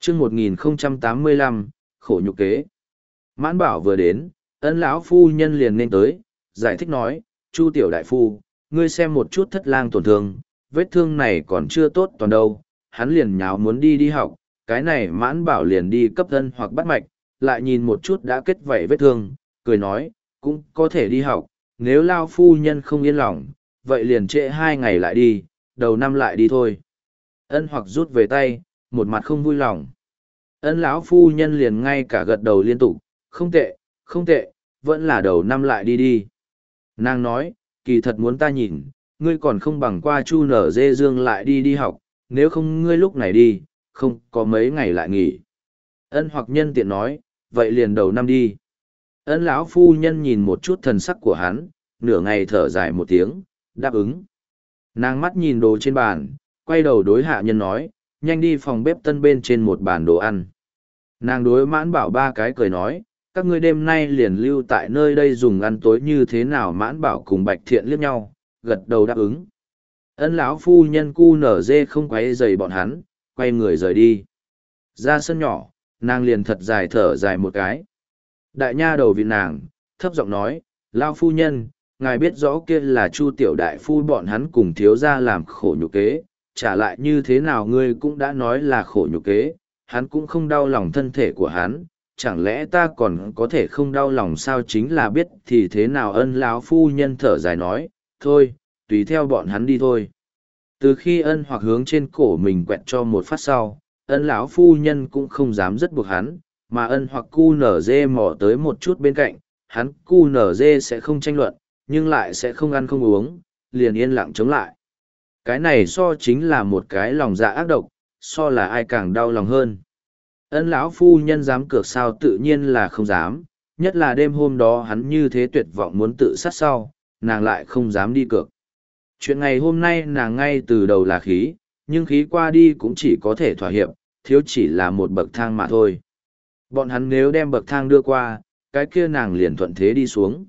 chương 1085, khổ nhục kế. Mãn Bảo vừa đến, Ân lão phu nhân liền nên tới, giải thích nói, Chu tiểu đại phu, ngươi xem một chút thất lang tổn thương, vết thương này còn chưa tốt toàn đâu. Hắn liền nháo muốn đi học, cái này Mãn Bảo liền đi cấp thân hoặc bắt mạch, lại nhìn một chút đã kết vảy vết thương, cười nói, cũng có thể đi học, nếu lao phu nhân không yên lòng, vậy liền trễ 2 ngày lại đi, đầu năm lại đi thôi. Ân hoặc rút về tay, một mặt không vui lòng. Ân lão phu nhân liền ngay cả gật đầu liên tục, không tệ, không tệ, vẫn là đầu năm lại đi đi. Nàng nói, kỳ thật muốn ta nhìn, ngươi còn không bằng qua Chu Nở Dê Dương lại đi học, nếu không ngươi lúc này đi, không có mấy ngày lại nghỉ. Ân hoặc nhân tiện nói, vậy liền đầu năm đi. Ân lão phu nhân nhìn một chút thần sắc của hắn, nửa ngày thở dài một tiếng, đáp ứng. Nàng mắt nhìn đồ trên bàn, quay đầu đối hạ nhân nói, nhanh đi phòng bếp tân bên trên một bàn đồ ăn. Nàng đối Mãn Bảo 3 cái cười nói, các ngươi đêm nay liền lưu tại nơi đây dùng ăn tối như thế nào. Mãn Bảo cùng Bạch Thiện liếc nhau, gật đầu đáp ứng. Ân lão phu nhân cu nở dê không quấy rầy bọn hắn, quay người rời đi. Ra sân nhỏ, nàng liền thật dài thở dài một cái. Đại nha đầu vị nàng, thấp giọng nói, lao phu nhân, ngài biết rõ kia là Chu tiểu đại phu bọn hắn cùng thiếu gia làm khổ nhục kế, trả lại như thế nào ngươi cũng đã nói là khổ nhục kế, hắn cũng không đau lòng thân thể của hắn, chẳng lẽ ta còn có thể không đau lòng sao? Chính là biết thì thế nào. Ân lão phu nhân thở dài nói, thôi, tùy theo bọn hắn đi thôi. Từ khi ân hoặc hướng trên cổ mình quẹt cho một phát sau, ân lão phu nhân cũng không dám rất buộc hắn, mà ân hoặc cu nở dê mò tới một chút bên cạnh, hắn cu nở dê sẽ không tranh luận, nhưng lại sẽ không ăn không uống, liền yên lặng chống lại. Cái này so chính là một cái lòng dạ ác độc, so là ai càng đau lòng hơn. Ân lão phu nhân dám cược sao? Tự nhiên là không dám, nhất là đêm hôm đó hắn như thế tuyệt vọng muốn tự sát sau, nàng lại không dám đi cược. Chuyện ngày hôm nay nàng ngay từ đầu là khí, nhưng khí qua đi cũng chỉ có thể thỏa hiệp, thiếu chỉ là một bậc thang mà thôi. Bọn hắn nếu đem bậc thang đưa qua, cái kia nàng liền thuận thế đi xuống.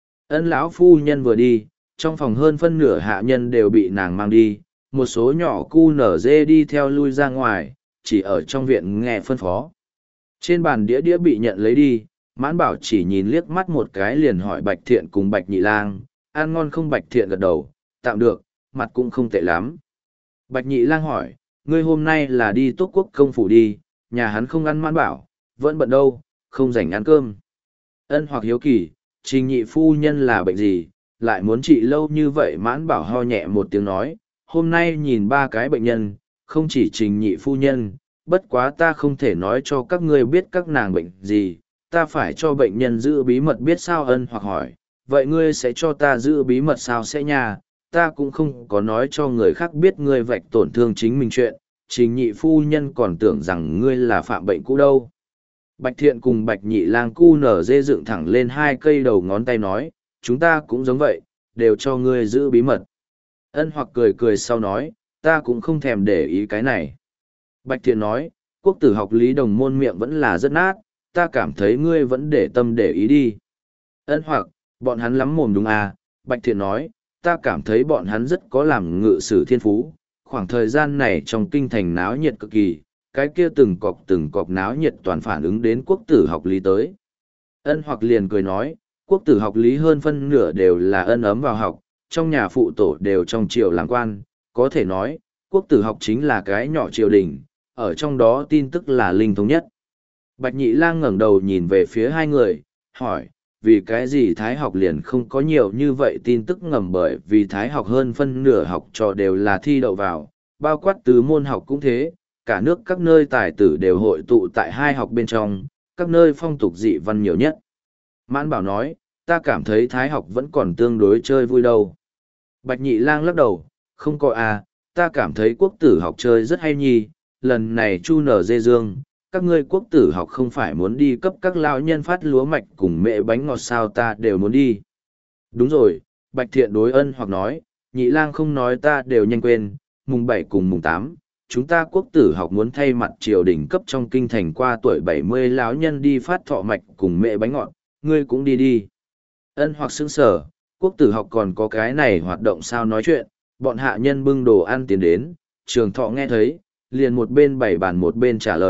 Ân lão phu nhân vừa đi, trong phòng hơn phân nửa hạ nhân đều bị nàng mang đi, một số nhỏ cu nở dê đi theo lui ra ngoài, chỉ ở trong viện nghe phân phó. Trên bàn đĩa bị nhận lấy đi, Mãn Bảo chỉ nhìn liếc mắt một cái liền hỏi Bạch Thiện cùng Bạch Nhị Lang, ăn ngon không? Bạch Thiện gật đầu, tạm được, mặt cũng không tệ lắm. Bạch Nhị Lang hỏi, ngươi hôm nay là đi Túc Quốc công phủ đi, nhà hắn không ăn. Mãn Bảo, vẫn bận đâu, không rảnh ăn cơm. Ân hoặc hiếu kỳ, Trình nhị phu nhân là bệnh gì, lại muốn trị lâu như vậy? Mãn Bảo ho nhẹ một tiếng nói, hôm nay nhìn 3 cái bệnh nhân, không chỉ Trình nhị phu nhân, bất quá ta không thể nói cho các ngươi biết các nàng bệnh gì, ta phải cho bệnh nhân giữ bí mật biết sao? Ân hoặc hỏi, vậy ngươi sẽ cho ta giữ bí mật sao? Sẽ nhà, ta cũng không có nói cho người khác biết ngươi vạch tổn thương chính mình chuyện, Trình nhị phu nhân còn tưởng rằng ngươi là phạm bệnh cũ đâu. Bạch Thiện cùng Bạch Nhị Lang cu nở dê dựng thẳng lên 2 cây đầu ngón tay nói, chúng ta cũng giống vậy, đều cho ngươi giữ bí mật. Ân hoặc cười cười sau nói, ta cũng không thèm để ý cái này. Bạch Thiện nói, quốc tử học lý đồng môn miệng vẫn là rất nát, ta cảm thấy ngươi vẫn để tâm để ý đi. Ân hoặc, bọn hắn lắm mồm đúng à? Bạch Thiện nói, ta cảm thấy bọn hắn rất có làm ngự sử thiên phú, khoảng thời gian này trong kinh thành náo nhiệt cực kỳ, cái kia từng cọc náo nhiệt toàn phản ứng đến quốc tử học lý tới. Ân hoặc liền cười nói, quốc tử học lý hơn phân nửa đều là ân ấm vào học, trong nhà phụ tổ đều trong triều làm quan, có thể nói, quốc tử học chính là cái nhỏ triều đình, ở trong đó tin tức là linh thống nhất. Bạch Nhị Lang ngẩng đầu nhìn về phía 2 người, hỏi, vì cái gì Thái học liền không có nhiều như vậy tin tức ngầm? Bởi vì Thái học hơn phân nửa học trò đều là thi đậu vào, bao quát tứ môn học cũng thế, cả nước các nơi tài tử đều hội tụ tại 2 học bên trong, các nơi phong tục dị văn nhiều nhất. Mãn Bảo nói, ta cảm thấy Thái học vẫn còn tương đối chơi vui đâu. Bạch Nhị Lang lắc đầu, không có à, ta cảm thấy quốc tử học chơi rất hay nhì, lần này Chu Nở Dê Dương, các ngươi quốc tử học không phải muốn đi cấp các lão nhân phát lúa mạch cùng mẹ bánh ngọt sao? Ta đều muốn đi. Đúng rồi, Bạch Thiện đối Ân hoặc nói, Nhị Lang không nói ta đều nhanh quên, mùng 7 cùng mùng 8, chúng ta quốc tử học muốn thay mặt triều đình cấp trong kinh thành qua tuổi 70 lão nhân đi phát thọ mạch cùng mẹ bánh ngọt, ngươi cũng đi đi. Ân hoặc sững sờ, quốc tử học còn có cái này hoạt động sao? Nói chuyện, bọn hạ nhân bưng đồ ăn tiến đến, Trường Thọ nghe thấy, liền một bên bày bàn một bên trả lời,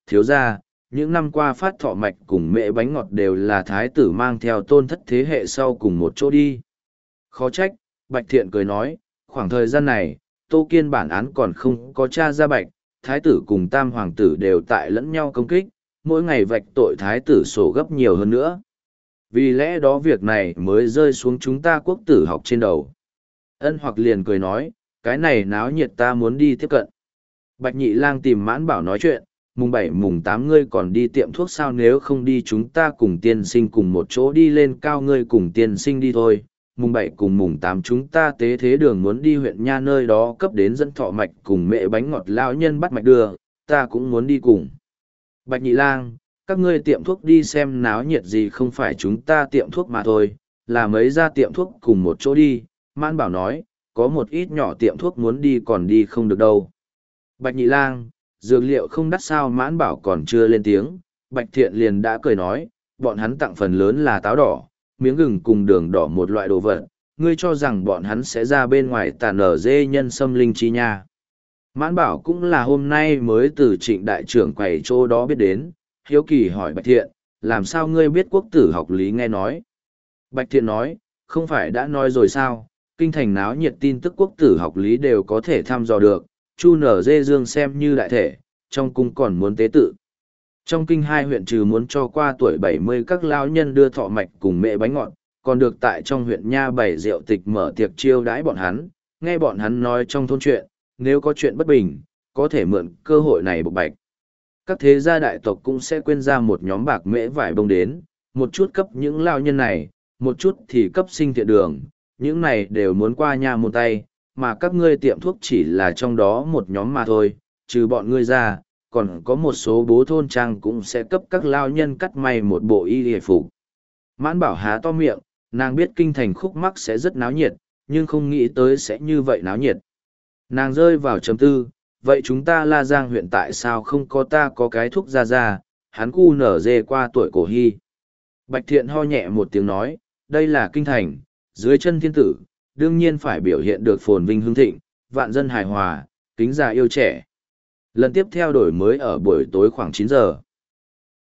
thiếu gia, những năm qua phát thọ mạch cùng mễ bánh ngọt đều là thái tử mang theo tôn thất thế hệ sau cùng một chỗ đi. Khó trách, Bạch Thiện cười nói, khoảng thời gian này, Tô Kiên bản án còn không có tra ra bạch, thái tử cùng tam hoàng tử đều tại lẫn nhau công kích, mỗi ngày vạch tội thái tử sổ gấp nhiều hơn nữa. Vì lẽ đó việc này mới rơi xuống chúng ta quốc tử học trên đầu. Ân Hoặc liền cười nói, cái này náo nhiệt ta muốn đi tiếp cận. Bạch Nhị Lang tìm Mãn Bảo nói chuyện, mùng 7 mùng 8 ngươi còn đi tiệm thuốc sao, nếu không đi chúng ta cùng tiên sinh cùng một chỗ đi lên cao, ngươi cùng tiên sinh đi thôi. Mùng 7 cùng mùng 8 chúng ta tế thế đường muốn đi huyện nha nơi đó cấp đến dẫn thọ mạch cùng mẹ bánh ngọt lão nhân bắt mạch đưa, ta cũng muốn đi cùng. Bạch Nhị Lang, các ngươi tiệm thuốc đi xem náo nhiệt gì, không phải chúng ta tiệm thuốc mà thôi, là mấy ra tiệm thuốc cùng một chỗ đi. Mãn Bảo nói, có một ít nhỏ tiệm thuốc muốn đi còn đi không được đâu. Bạch Nhị Lang, dược liệu không đắt sao? Mãn Bảo còn chưa lên tiếng, Bạch Thiện liền đã cười nói, bọn hắn tặng phần lớn là táo đỏ, miếng gừng cùng đường đỏ một loại đồ vật, ngươi cho rằng bọn hắn sẽ ra bên ngoài tàn nở dê nhân xâm linh chi nha. Mãn Bảo cũng là hôm nay mới từ Trịnh đại trưởng quầy chỗ đó biết đến, hiếu kỳ hỏi Bạch Thiện, làm sao ngươi biết quốc tử học lý nghe nói? Bạch Thiện nói, không phải đã nói rồi sao, kinh thành náo nhiệt tin tức quốc tử học lý đều có thể thăm dò được, Chu Nở Dê Dương xem như đại thể, trong cung còn muốn tế tự. Trong kinh hai huyện trừ muốn cho qua tuổi 70 các lão nhân đưa thọ mạch cùng mẹ bánh ngọt, còn được tại trong huyện nha bày rượu tịch mở tiệc chiêu đãi bọn hắn, nghe bọn hắn nói trong thôn chuyện, nếu có chuyện bất bình, có thể mượn cơ hội này bộc bạch. Các thế gia đại tộc cũng sẽ quyên ra một nhóm bạc mễ vải bông đến, một chút cấp những lão nhân này, một chút thì cấp sinh thiện đường, những này đều muốn qua nha một tay, mà các ngươi tiệm thuốc chỉ là trong đó một nhóm mà thôi, trừ bọn ngươi ra, còn có một số bố thôn trang cũng sẽ cấp các lao nhân cắt may một bộ y hề phục. Mãn Bảo há to miệng, nàng biết kinh thành khúc mắc sẽ rất náo nhiệt, nhưng không nghĩ tới sẽ như vậy náo nhiệt. Nàng rơi vào trầm tư, vậy chúng ta La Giang huyện tại sao không có ta có cái thuốc ra, hắn cu nở dê qua tuổi cổ hy. Bạch Thiện ho nhẹ một tiếng nói, đây là kinh thành, dưới chân thiên tử, đương nhiên phải biểu hiện được phồn vinh hưng thịnh, vạn dân hài hòa, kính già yêu trẻ. Lần tiếp theo đổi mới ở buổi tối khoảng 9 giờ.